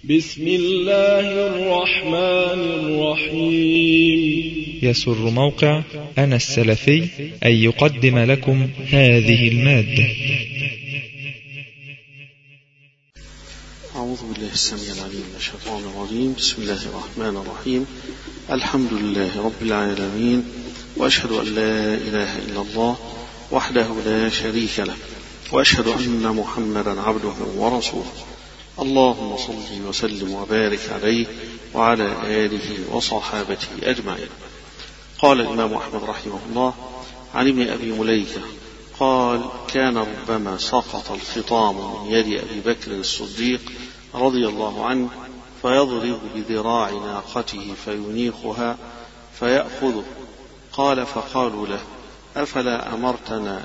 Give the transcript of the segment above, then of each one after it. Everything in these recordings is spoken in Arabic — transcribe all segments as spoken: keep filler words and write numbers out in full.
بسم الله الرحمن الرحيم. يسر موقع أنا السلفي أن يقدم لكم هذه المادة. أعوذ بالله السميع العليم من الشيطان الرجيم. بسم الله الرحمن الرحيم. الحمد لله رب العالمين، وأشهد أن لا إله إلا الله وحده لا شريك له، وأشهد أن محمدا عبده ورسوله. اللهم صل وسلم وبارك عليه وعلى آله وصحابته أجمعين. قال الإمام أحمد رحمه الله عن ابن أبي مليكة قال: كان ربما سقط الخطام من يد أبي بكر الصديق رضي الله عنه فيضرب بذراع ناقته فينيخها فيأخذه. قال: فقالوا له: أفلا أمرتنا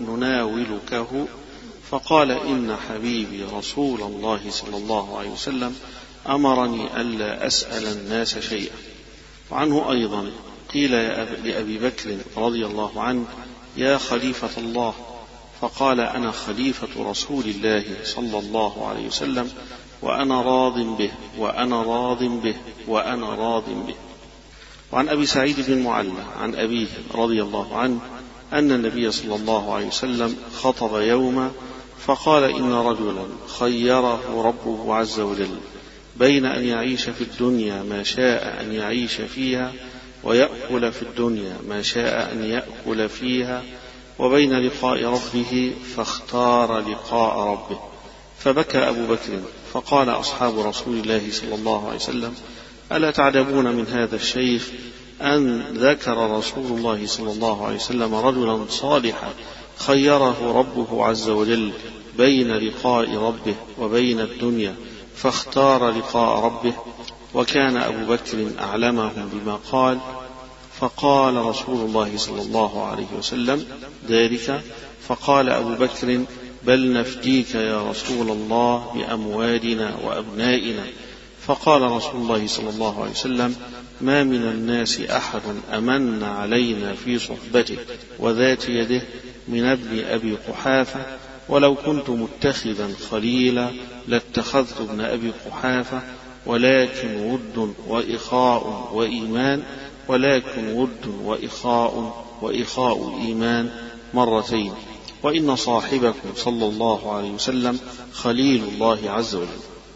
نناولكه؟ فقال: إن حبيبي رسول الله صلى الله عليه وسلم أمرني ألا أسأل الناس شيئا. وعنه أيضا قيل لأبي بكر رضي الله عنه: يا خليفة الله. فقال: أنا خليفة رسول الله صلى الله عليه وسلم، وأنا راض به وأنا راض به وأنا راض به. وعن أبي سعيد بن المعلى عن أبيه رضي الله عنه أن النبي صلى الله عليه وسلم خطب يوما فقال: إن رجلا خيره ربه عز وجل بين أن يعيش في الدنيا ما شاء أن يعيش فيها ويأكل في الدنيا ما شاء أن يأكل فيها وبين لقاء ربه، فاختار لقاء ربه. فبكى أبو بكر فقال أصحاب رسول الله صلى الله عليه وسلم: ألا تعجبون من هذا الشيخ أن ذكر رسول الله صلى الله عليه وسلم رجلا صالحا خيره ربه عز وجل بين لقاء ربه وبين الدنيا فاختار لقاء ربه. وكان أبو بكر أعلمهم بما قال. فقال رسول الله صلى الله عليه وسلم ذلك، فقال أبو بكر: بل نفديك يا رسول الله بأموالنا وأبنائنا. فقال رسول الله صلى الله عليه وسلم: ما من الناس أحد أمن علينا في صحبته وذات يده من ابن أبي قحافة، ولو كنت متخذا خليلا لاتخذت ابن أبي قحافة، ولكن ود وإخاء وإيمان ولكن ود وإخاء وإخاء إيمان مرتين، وإن صاحبكم صلى الله عليه وسلم خليل الله عز وجل.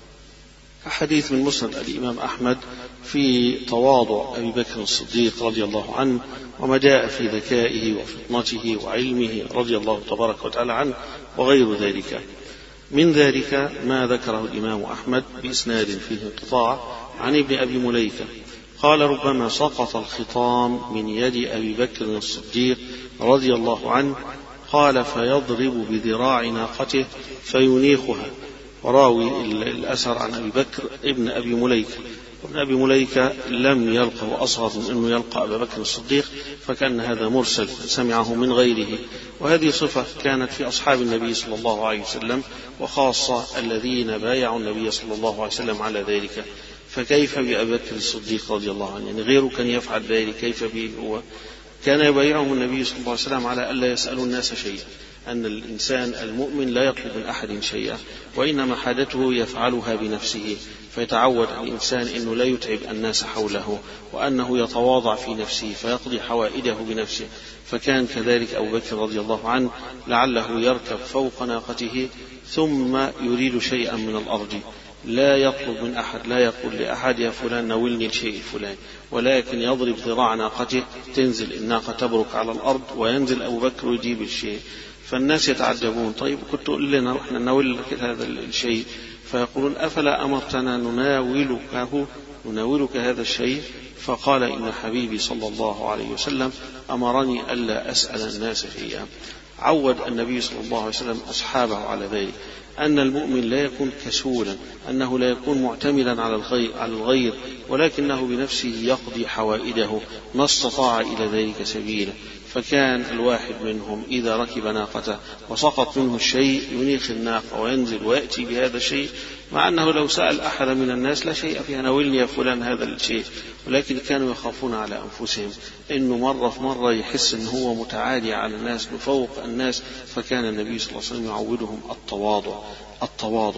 حديث من مسند الإمام أحمد في تواضع أبي بكر الصديق رضي الله عنه، وما جاء في ذكائه وفطنته وعلمه رضي الله تبارك وتعالى عنه وغير ذلك. من ذلك ما ذكره الإمام أحمد بإسناد فيه انقطاع عن ابن أبي مليكة قال: ربما سقط الخطام من يد أبي بكر الصديق رضي الله عنه، قال: فيضرب بذراع ناقته فينيخها. وراوي الأثر عن أبي بكر ابن أبي مليكة، ابن أبي مليكة لم يلقه أصغر من أنه يلقى أبا بكر الصديق، فكان هذا مرسل سمعه من غيره. وهذه صفة كانت في أصحاب النبي صلى الله عليه وسلم، وخاصة الذين بايعوا النبي صلى الله عليه وسلم على ذلك. فكيف بأبي بكر الصديق رضي الله عنه؟ يعني غيره كان يفعل ذلك، كيف به هو؟ كان يبايعه النبي صلى الله عليه وسلم على ألا يسألوا الناس شيئا، أن الإنسان المؤمن لا يطلب من أحد شيئا، وإنما حاجته يفعلها بنفسه، فيتعود الإنسان أنه لا يتعب الناس حوله، وأنه يتواضع في نفسه فيقضي حوائجه بنفسه. فكان كذلك أبو بكر رضي الله عنه لعله يركب فوق ناقته ثم يريد شيئا من الأرض، لا يطلب من أحد، لا يقول لأحد يا فلان ناولني الشيء الفلاني، ولكن يضرب ذراع ناقته تنزل الناقة تبرك على الأرض، وينزل أبو بكر ويجيب الشيء. فالناس يتعجبون: طيب كنت قل لنا رحنا نناول لك هذا الشيء؟ فيقولون: أفلا أمرتنا نناولكه نناولك هذا الشيء؟ فقال: إن حبيبي صلى الله عليه وسلم أمرني ألا أسأل الناس شيئا. عود النبي صلى الله عليه وسلم أصحابه على ذلك، أن المؤمن لا يكون كسولا، أنه لا يكون معتمدا على الغير, على الغير ولكنه بنفسه يقضي حوائجه ما استطاع إلى ذلك سبيلا. فكان الواحد منهم إذا ركب ناقته وسقط منه الشيء ينيخ الناقة وينزل ويأتي بهذا الشيء، مع أنه لو سأل أحد من الناس لا شيء فيها، ناولني يا فلان هذا الشيء، ولكن كانوا يخافون على أنفسهم إنه مرة في مرة يحس إنه هو متعالي على الناس بفوق الناس. فكان النبي صلى الله عليه وسلم يعودهم التواضع التواضع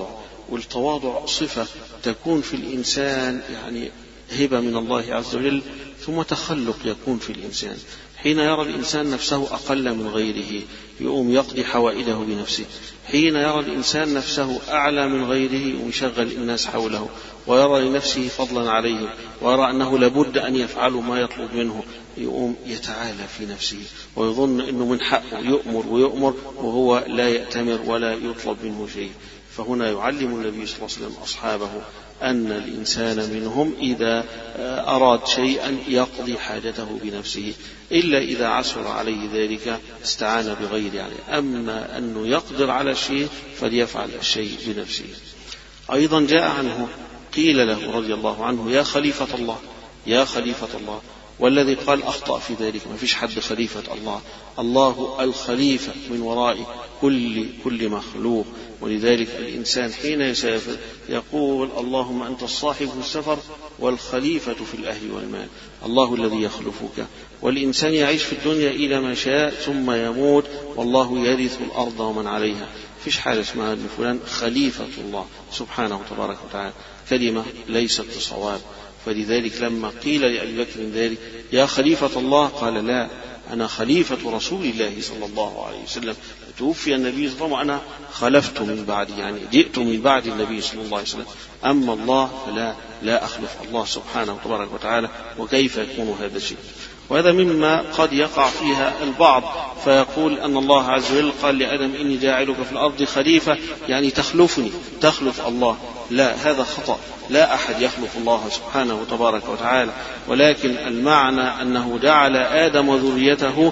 والتواضع صفة تكون في الإنسان يعني هبة من الله عز وجل، ثم تخلق يكون في الإنسان. حين يرى الإنسان نفسه أقل من غيره يقوم يقضي حوائده بنفسه، حين يرى الإنسان نفسه أعلى من غيره ويشغل الناس حوله ويرى لنفسه فضلا عليهم ويرى أنه لابد أن يفعلوا ما يطلب منه يقوم يتعالى في نفسه ويظن أنه من حقه يؤمر ويؤمر وهو لا يأتمر ولا يطلب منه شيء. فهنا يعلم النبي صلى الله عليه وسلم أصحابه أن الإنسان منهم إذا أراد شيئا يقضي حاجته بنفسه، إلا إذا عسر عليه ذلك استعان بغيره عليه، أما أنه يقدر على الشيء فليفعل الشيء بنفسه. أيضا جاء عنه قيل له رضي الله عنه يا خليفة الله يا خليفة الله، والذي قال أخطأ في ذلك، ما فيش حد خليفة الله، الله الخليفة من وراء كل كل مخلوق. ولذلك الإنسان حين يسافر يقول اللهم أنت الصاحب في السفر والخليفة في الأهل والمال، الله الذي يخلفك. والإنسان يعيش في الدنيا إلى ما شاء ثم يموت والله يرث الأرض ومن عليها، فيش حاجة اسمها لفلان خليفة الله سبحانه وتبارك وتعالى، كلمة ليست بصواب. فلذلك لما قيل لأبي بكر ذلك يا خليفة الله قال لا، أنا خليفة رسول الله صلى الله عليه وسلم، توفي النبي صلى الله عليه وسلم وأنا خلفت من بعد، يعني جئت من بعد النبي صلى الله عليه وسلم، أما الله فلا لا أخلف الله سبحانه وتبارك وتعالى، وكيف يكون هذا الشيء؟ وهذا مما قد يقع فيها البعض فيقول أن الله عز وجل قال لآدم إني جاعلك في الأرض خليفة، يعني تخلفني تخلف الله. لا، هذا خطأ، لا أحد يخلف الله سبحانه وتبارك وتعالى، ولكن المعنى أنه جعل آدم وذريته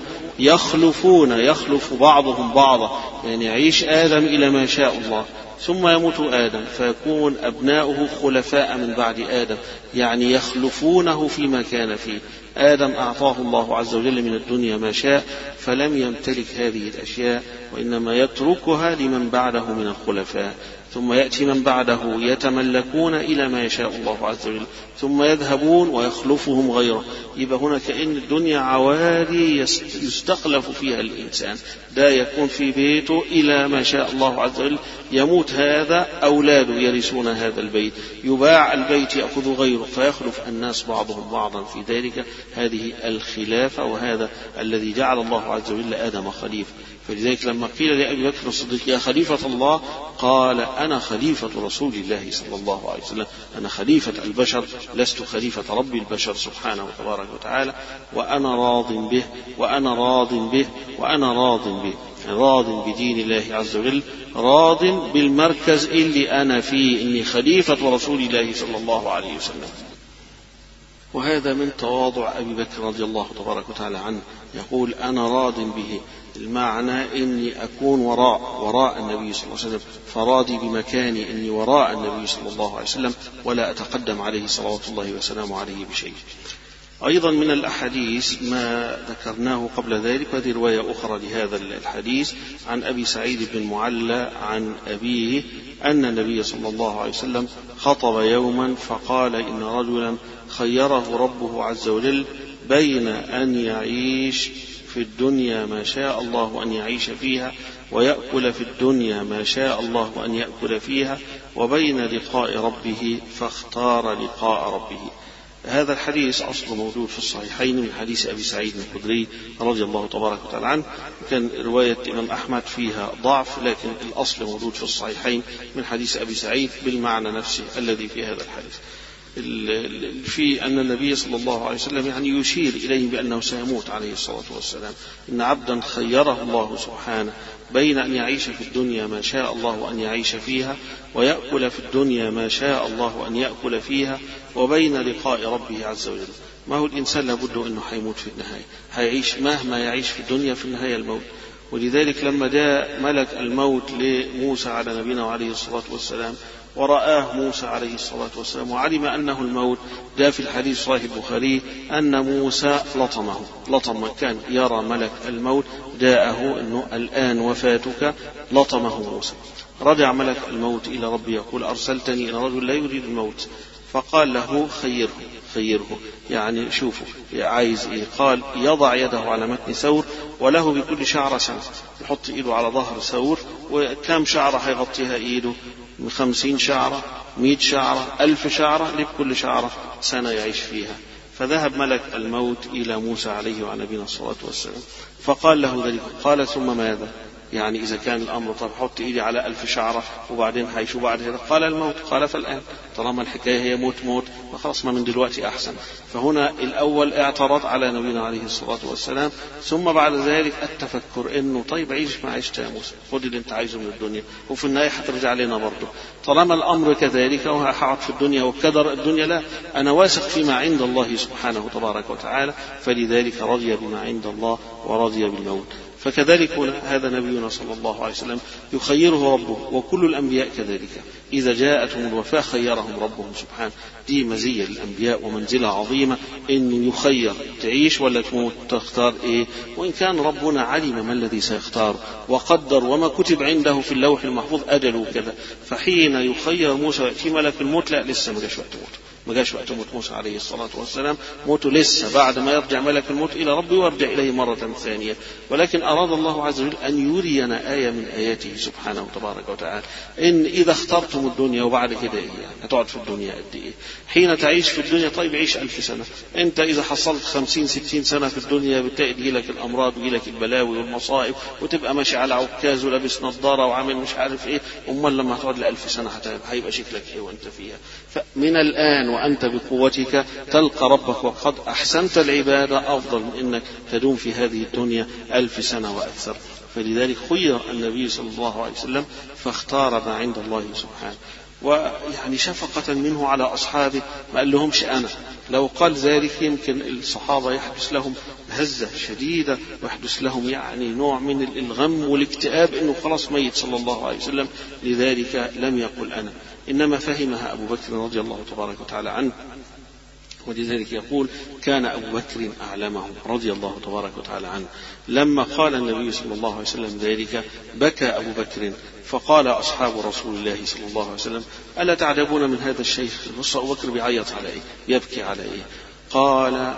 يخلفون يخلف بعضهم بعضا، يعني يعيش آدم إلى ما شاء الله ثم يموت آدم فيكون أبناؤه خلفاء من بعد آدم، يعني يخلفونه فيما كان فيه. آدم أعطاه الله عز وجل من الدنيا ما شاء فلم يمتلك هذه الأشياء، وإنما يتركها لمن بعده من الخلفاء، ثم يأتي من بعده يتملكون إلى ما يشاء الله عز وجل ثم يذهبون ويخلفهم غيره. يبقى هنا كأن الدنيا عوالي يستخلف فيها الإنسان، ده يكون في بيته إلى ما شاء الله عز وجل، يموت هذا أولاده يرثون هذا البيت، يباع البيت يأخذ غيره فيخلف الناس بعضهم بعضا في ذلك. هذه الخلافة، وهذا الذي جعل الله عز وجل آدم خليفة. فلذلك لما قيل لأبي بكر الصديق يا خليفة الله قال أنا خليفة رسول الله صلى الله عليه وسلم، أنا خليفة البشر لست خليفة رب البشر سبحانه وتبارك وتعالى، وأنا راض به وأنا راض به وأنا راض به، راض بدين الله عز وجل، راض بالمركز اللي أنا فيه، إني خليفة رسول الله صلى الله عليه وسلم. وهذا من تواضع أبي بكر رضي الله تبارك وتعالى عنه، يقول أنا راض به، المعنى إني أكون وراء وراء النبي صلى الله عليه وسلم، فراضي بمكاني إني وراء النبي صلى الله عليه وسلم ولا أتقدم عليه صلوات الله وسلامه عليه بشيء. أيضا من الأحاديث ما ذكرناه قبل ذلك، وهذه رواية أخرى لهذا الحديث عن أبي سعيد بن المعلى عن أبيه أن النبي صلى الله عليه وسلم خطب يوما فقال إن رجلا خيره ربه عز وجل بين أن يعيش في الدنيا ما شاء الله أن يعيش فيها ويأكل في الدنيا ما شاء الله أن يأكل فيها وبين لقاء ربه فاختار لقاء ربه. هذا الحديث أصل موجود في الصحيحين من حديث أبي سعيد الخدري رضي الله تبارك وتعالى عنه، كان رواية الإمام أحمد فيها ضعف، لكن الأصل موجود في الصحيحين من حديث أبي سعيد بالمعنى نفسه الذي في هذا الحديث، في أن النبي صلى الله عليه وسلم يعني يشير إليه بأنه سيموت عليه الصلاة والسلام، إن عبدا خيره الله سبحانه بين أن يعيش في الدنيا ما شاء الله أن يعيش فيها ويأكل في الدنيا ما شاء الله أن يأكل فيها وبين لقاء ربه عز وجل. ما هو الإنسان لابد أنه حيموت في النهاية، هيعيش مهما يعيش في الدنيا في النهاية الموت. ولذلك لما جاء ملك الموت لموسى على نبينا عليه الصلاة والسلام ورآه موسى عليه الصلاة والسلام وعلم أنه الموت، جاء في الحديث صحيح البخاري أن موسى لطمه لطم، كان يرى ملك الموت جاءه أنه الآن وفاتك، لطمه موسى. رجع ملك الموت إلى ربه يقول أرسلتني إلى رجل لا يريد الموت، فقال له خيره خيره، يعني شوفوا عايز إيه؟ قال يضع يده على متن ثور وله بكل شعر سنة، يحط إيده على ظهر ثور وكم شعر هيغطيها إيده، خمسين شعرة، مئة شعرة، ألف شعرة، لكل شعرة سنة يعيش فيها. فذهب ملك الموت إلى موسى عليه وعلى نبينا الصلاة والسلام فقال له ذلك. قال ثم ماذا؟ يعني إذا كان الأمر طب حط إيدي على ألف شعرة وبعدين هيشو بعد هذا. قال الموت. قال فالآن طالما الحكاية هي موت موت فخلاص ما من دلوقتي أحسن. فهنا الأول اعترض على نبينا عليه الصلاة والسلام، ثم بعد ذلك التفكر إنه طيب عيش ما عيشت يا موسى، خد اللي أنت عايزه من الدنيا وفي النهاية هترجع لنا برضه. طالما الأمر كذلك وهقعد في الدنيا وكدر الدنيا، لا، أنا واثق فيما عند الله سبحانه تبارك وتعالى، فلذلك رضي بما عند الله ورضي بالموت. فكذلك هذا نبينا صلى الله عليه وسلم يخيره ربه، وكل الأنبياء كذلك إذا جاءتهم الوفاة خيرهم ربهم سبحانه. دي مزية للأنبياء ومنزلة عظيمة إنه يخير، تعيش ولا تموت، تختار إيه. وإن كان ربنا علم ما الذي سيختار وقدر وما كتب عنده في اللوح المحفوظ أجله كذا، فحين يخير موسى يأتي ملك الموت، لا لسه ما جاش وقت موت، ما جاش وقت موت موسى عليه الصلاة والسلام، موته لسه بعد ما يرجع ملك الموت إلى ربه ويرجع إليه مرة ثانية. ولكن أراد الله عز وجل أن يرينا آية من آياته سبحانه وتبارك وتعالى، إن إذا اخترتم الدنيا وبعد كده إيه يعني هتقعد في الدنيا قد إيه؟ حين تعيش في الدنيا طيب عيش ألف سنة. أنت إذا حصلت خمسين ستين سنة في الدنيا بتأتي لك الأمراض ويجيلك البلاوي والمصائب وتبقى ماشي على عكاز ولابس نظارة وعامل مش عارف إيه، أمال لما هتقعد لألف سنة هيبقى شكلك إيه وأنت فيها؟ فمن الآن وأنت بقوتك تلقى ربك وقد أحسنت العبادة أفضل من أنك تدوم في هذه الدنيا ألف سنة وأكثر. فلذلك خير النبي صلى الله عليه وسلم فاختار ما عند الله سبحانه، ويعني شفقة منه على أصحابه ما قال لهمش أنا. لو قال ذلك يمكن الصحابة يحدث لهم هزة شديدة ويحدث لهم يعني نوع من الغم والاكتئاب إنه خلاص ميت صلى الله عليه وسلم. لذلك لم يقل أنا، إنما فهمها أبو بكر رضي الله تبارك وتعالى عنه. ولذلك يقول كان أبو بكر أعلمهم رضي الله تبارك وتعالى عنه. لما قال النبي صلى الله عليه وسلم ذلك بكى أبو بكر، فقال أصحاب رسول الله صلى الله عليه وسلم ألا تعجبون من هذا الشيخ؟ بص أبو بكر بيعيط على إيه؟ يبكي على إيه؟ قال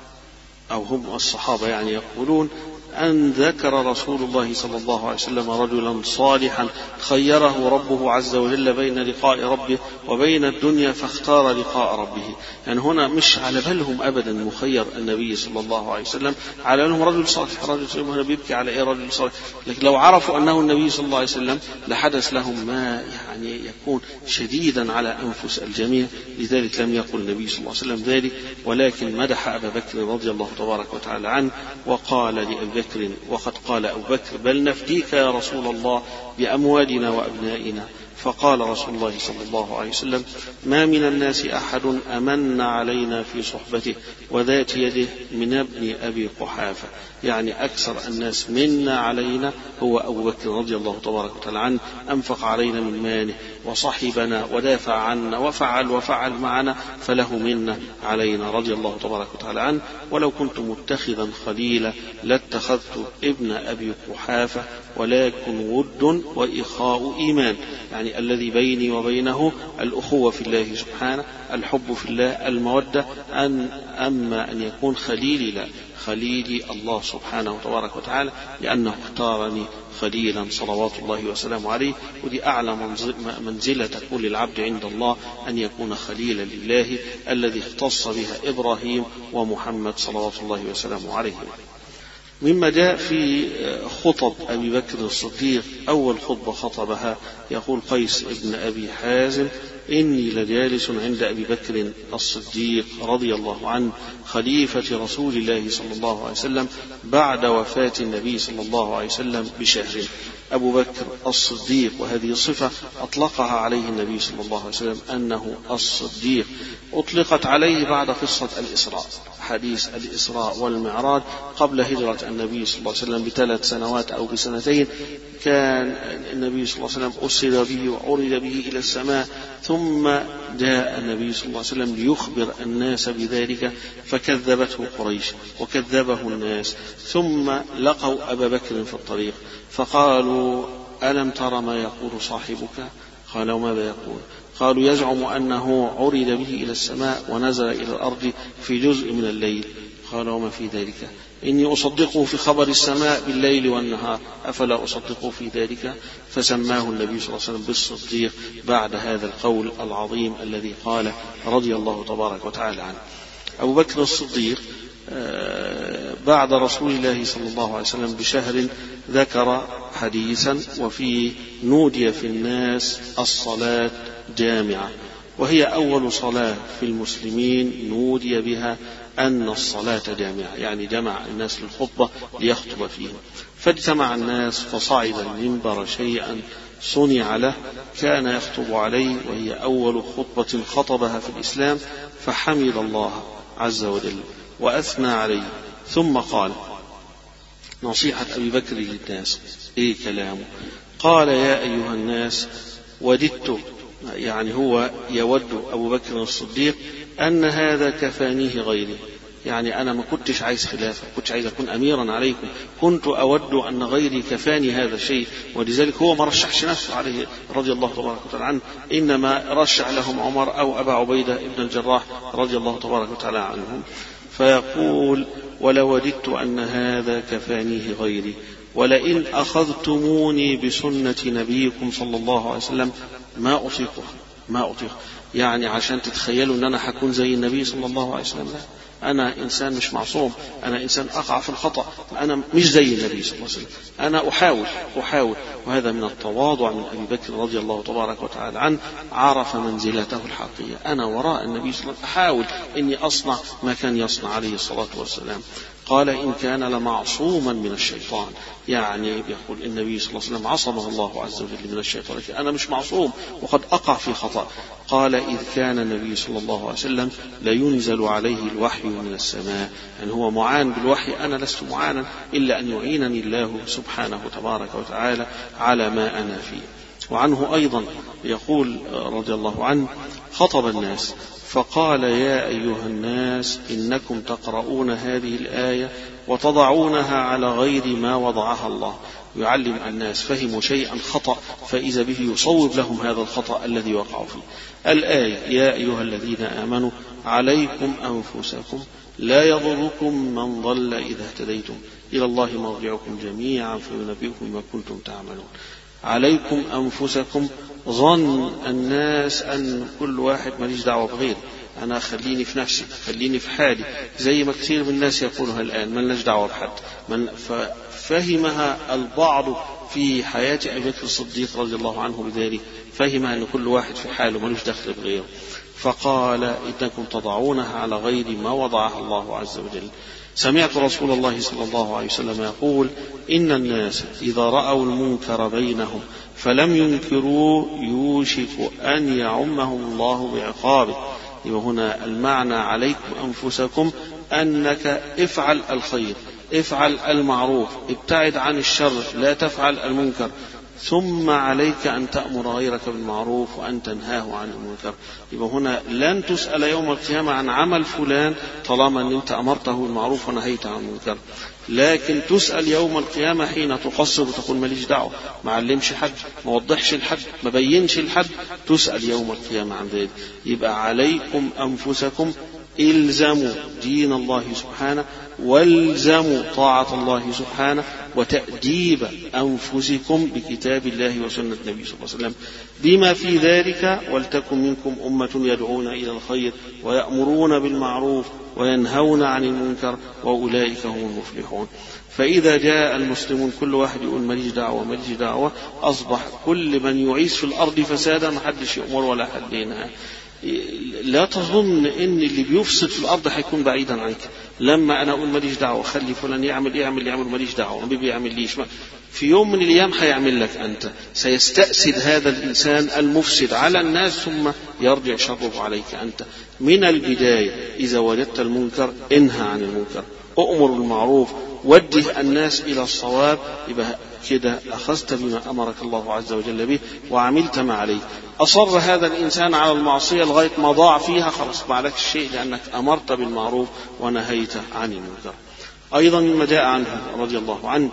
أو هم الصحابة يعني يقولون أن ذكر رسول الله صلى الله عليه وسلم رجلا صالحا خيره ربه عز وجل بين لقاء ربه وبين الدنيا فاختار لقاء ربه. يعني هنا مش على بالهم أبدا مخير النبي صلى الله عليه وسلم، على بالهم رجل صالح. رجل صالح هنا بيبكي على إيه؟ رجل صالح. لكن لو عرفوا أنه النبي صلى الله عليه وسلم لحدث لهم ما يعني يكون شديدا على أنفس الجميع. لذلك لم يقل النبي صلى الله عليه وسلم ذلك، ولكن مدح أبا بكر رضي الله تبارك وتعالى عنه وقال لأبي بكر وقد قال أبو بكر بل نفديك يا رسول الله بأموالنا وأبنائنا. فقال رسول الله صلى الله عليه وسلم ما من الناس أحد أمن علينا في صحبته وذات يده من ابن أبي قحافة. يعني أكثر الناس منا علينا هو أبو بكر رضي الله تبارك وتعالى عنه، أنفق علينا من ماله وصحبنا ودافع عنا وفعل وفعل معنا، فله منا علينا رضي الله تبارك وتعالى عنه. ولو كنت متخذا خليلا لاتخذت ابن أبي قحافة، ولكن ود وإخاء إيمان، يعني الذي بيني وبينه الأخوة في الله سبحانه، الحب في الله، المودة. أن أما أن يكون خليلي لا، خليلي الله سبحانه وتبارك وتعالى، لأنه اختارني خليلا صلوات الله وسلامه عليه. ودي أعلى منزلة تكون للعبد عند الله، أن يكون خليلا لله الذي اختص بها إبراهيم ومحمد صلوات الله وسلامه عليه. مما جاء في خطب أبي بكر الصديق، أول خطبة خطبها يقول قيس ابن أبي حازم إني لجالس عند أبي بكر الصديق رضي الله عنه خليفة رسول الله صلى الله عليه وسلم بعد وفاة النبي صلى الله عليه وسلم بشهر. أبو بكر الصديق، وهذه صفة أطلقها عليه النبي صلى الله عليه وسلم أنه الصديق، أطلقت عليه بعد قصة الإسراء، حديث الإسراء والمعراج قبل هجرة النبي صلى الله عليه وسلم بثلاث سنوات أو بسنتين. كان النبي صلى الله عليه وسلم أسر به وعرج به إلى السماء، ثم جاء النبي صلى الله عليه وسلم ليخبر الناس بذلك فكذبته قريش وكذبه الناس. ثم لقوا أبا بكر في الطريق فقالوا ألم تر ما يقول صاحبك؟ قالوا ماذا يقول؟ قالوا يزعم أنه عرج به إلى السماء ونزل إلى الأرض في جزء من الليل. قال وما في ذلك؟ إني أصدقه في خبر السماء بالليل والنهار، أفلا أصدقه في ذلك؟ فسماه النبي صلى الله عليه وسلم بالصديق بعد هذا القول العظيم الذي قال رضي الله تبارك وتعالى عنه. أبو بكر الصديق بعد رسول الله صلى الله عليه وسلم بشهر ذكر حديثا وفيه نودي في الناس الصلاة جامعة، وهي أول صلاة في المسلمين نودي بها أن الصلاة جامعة، يعني جمع الناس للخطبة ليخطب فيهم. فاجتمع الناس فصعد المنبر شيئا صنع له كان يخطب عليه، وهي أول خطبة خطبها في الإسلام، فحمد الله عز وجل وأثنى عليه، ثم قال نصيحة أبي بكر للناس. إيه كلامه؟ قال يا أيها الناس وددت، يعني هو يود أبو بكر الصديق أن هذا كفانيه غيري، يعني أنا ما كنتش عايز خلافة، كنتش عايز أكون أميرا عليكم، كنت أود أن غيري كفاني هذا الشيء. ولذلك هو ما رشحش نفسه عليه رضي الله تبارك وتعالى عنه، إنما رشح لهم عمر أو أبا عبيدة ابن الجراح رضي الله تبارك وتعالى عنهم. فيقول ولوددت أن هذا كفانيه غيري، ولئن أخذتموني بسنة نبيكم صلى الله عليه وسلم ما أطيقه ما أطيقه يعني عشان تتخيلوا أن أنا حكون زي النبي صلى الله عليه وسلم، لا، أنا إنسان مش معصوم، أنا إنسان أقع في الخطأ، أنا مش زي النبي صلى الله عليه وسلم، أنا أحاول أحاول وهذا من التواضع من أبي بكر رضي الله تبارك وتعالى عنه، عرف منزلته الحقيقية، أنا وراء النبي صلى الله عليه وسلم أحاول إني أصنع ما كان يصنع عليه الصلاة والسلام. قال إن كان لمعصوما من الشيطان، يعني يقول النبي صلى الله عليه وسلم عصمه الله عز وجل من الشيطان، أنا مش معصوم وقد أقع في خطأ. قال إذ كان النبي صلى الله عليه وسلم لينزل عليه الوحي من السماء، يعني هو معان بالوحي، أنا لست معانا إلا أن يعينني الله سبحانه تبارك وتعالى على ما أنا فيه. وعنه أيضا يقول رضي الله عنه خطب الناس فقال يا أيها الناس إنكم تقرؤون هذه الآية وتضعونها على غير ما وضعها الله، يعلم الناس فهموا شيئا خطأ فإذا به يصوب لهم هذا الخطأ الذي وقعوا فيه. الآية يا أيها الذين آمنوا عليكم أنفسكم لا يضركم من ضل إذا اهتديتم إلى الله مرجعكم جميعا فينبئكم بما كنتم تعملون. عليكم أنفسكم، ظن الناس أن كل واحد ماليش دعوة بغيره، أنا خليني في نفسي، خليني في حالي، زي ما كثير من الناس يقولها الآن مالناش دعوة بحد. من ففهمها البعض في حياة أبي بكر الصديق رضي الله عنه بذلك، فهم أن كل واحد في حاله مالوش دخل بغيره، فقال إنكم تضعونها على غير ما وضعها الله عز وجل. سمعت رسول الله صلى الله عليه وسلم يقول إن الناس إذا رأوا المنكر بينهم فلم ينكروا يوشك أن يعمهم الله بعقابه. وهنا المعنى عليكم أنفسكم أنك افعل الخير، افعل المعروف، ابتعد عن الشر، لا تفعل المنكر، ثم عليك أن تأمر غيرك بالمعروف وأن تنهاه عن المنكر. يبقى هنا لن تسأل يوم القيامة عن عمل فلان طالما أن أنت أمرته بالمعروف ونهيته عن المنكر، لكن تسأل يوم القيامة حين تقصر وتقول ماليش دعوة، ما علمش حد، ما وضحش الحد، ما بينش الحد، تسأل يوم القيامة عن ذلك. يبقى عليكم أنفسكم، إلزموا دين الله سبحانه والزموا طاعة الله سبحانه وتأديب أنفسكم بكتاب الله وسنة النبي صلى الله عليه وسلم بما في ذلك ولتكن منكم أمة يدعون إلى الخير ويأمرون بالمعروف وينهون عن المنكر وأولئك هم المفلحون. فإذا جاء المسلمون كل واحد يقول ماليش دعوة ماليش دعوة، أصبح كل من يعيش في الأرض فسادا ما حدش يأمر ولا حد ينهى. لا تظن ان اللي بيفسد في الارض هيكون بعيدا عنك، لما انا اقول ماليش دعوه خلي فلان يعمل يعمل يعمل ماليش دعوه ما بيعمليش، في يوم من الايام هيعمل لك انت، سيستأسد هذا الانسان المفسد على الناس ثم يرجع شره عليك انت. من البدايه اذا وجدت المنكر انهى عن المنكر، أؤمر بالمعروف، وجه الناس إلى الصواب، يبقى كده أخذت بما أمرك الله عز وجل به وعملت ما عليه. أصر هذا الإنسان على المعصية لغاية ما ضاع فيها، خلاص ما عليك الشيء لأنك أمرت بالمعروف ونهيت عن المنكر. أيضا مما جاء عنه رضي الله عنه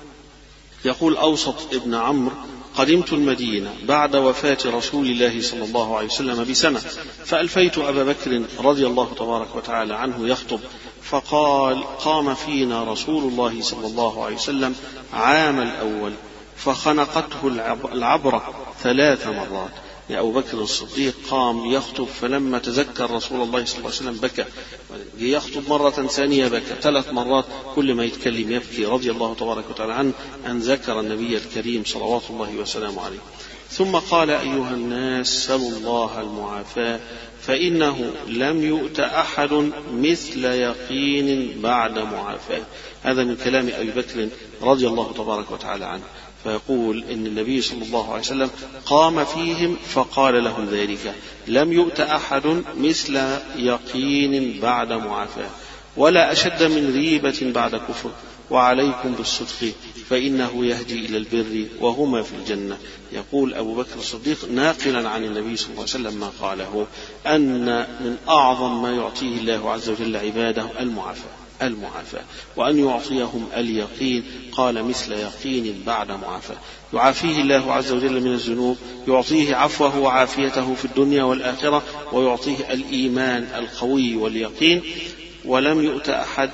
يقول أوسط ابن عمرو قدمت المدينة بعد وفاة رسول الله صلى الله عليه وسلم بسنة، فألفيت أبا بكر رضي الله تبارك وتعالى عنه يخطب، فقال: قام فينا رسول الله صلى الله عليه وسلم عام الأول فخنقته العبرة ثلاث مرات. يعني أبو بكر الصديق قام يخطب، فلما تذكر رسول الله صلى الله عليه وسلم بكى، يخطب مرة ثانية بكى، ثلاث مرات كل ما يتكلم يبكي رضي الله تبارك وتعالى عنه أن ذكر النبي الكريم صلوات الله وسلامه عليه. ثم قال: أيها الناس سلوا الله المعافاة فإنه لم يؤت أحد مثل يقين بعد معافاة. هذا من كلام أبي بكر رضي الله تبارك وتعالى عنه. فيقول إن النبي صلى الله عليه وسلم قام فيهم فقال لهم ذلك: لم يؤت أحد مثل يقين بعد معافاة، ولا أشد من ريبة بعد كفر، وعليكم بالصدق فإنه يهدي إلى البر وهما في الجنة. يقول أبو بكر الصديق ناقلا عن النبي صلى الله عليه وسلم ما قاله، أن من أعظم ما يعطيه الله عز وجل عباده المعافاة المعافاة وأن يعطيهم اليقين. قال: مثل يقين بعد معافاة. يعافيه الله عز وجل من الذنوب، يعطيه عفوه وعافيته في الدنيا والآخرة، ويعطيه الإيمان القوي واليقين. ولم يؤت أحد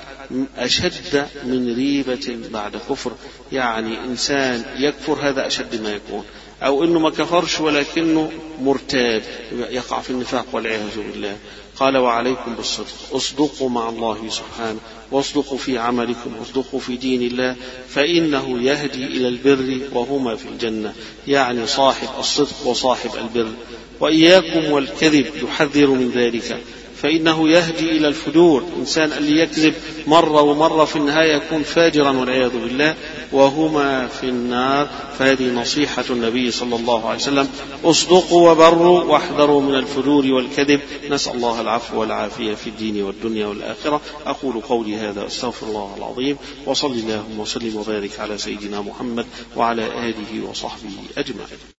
أشد من ريبة بعد كفر، يعني إنسان يكفر هذا أشد ما يكون، أو إنه ما كفرش ولكنه مرتاب يقع في النفاق والعياذ بالله. قال: وعليكم بالصدق، اصدقوا مع الله سبحانه، واصدقوا في عملكم، واصدقوا في دين الله، فإنه يهدي إلى البر وهما في الجنة، يعني صاحب الصدق وصاحب البر. وإياكم والكذب، يحذر من ذلك، فإنه يهدي إلى الفجور. إنسان اللي يكذب مرة ومرة في النهاية يكون فاجرا والعياذ بالله، وهما في النار. فهذه نصيحة النبي صلى الله عليه وسلم: اصدقوا وبروا واحذروا من الفجور والكذب. نسأل الله العفو والعافية في الدين والدنيا والآخرة. أقول قولي هذا، أستغفر الله العظيم، وصلي اللهم وسلم وبارك على سيدنا محمد وعلى آله وصحبه أجمعين.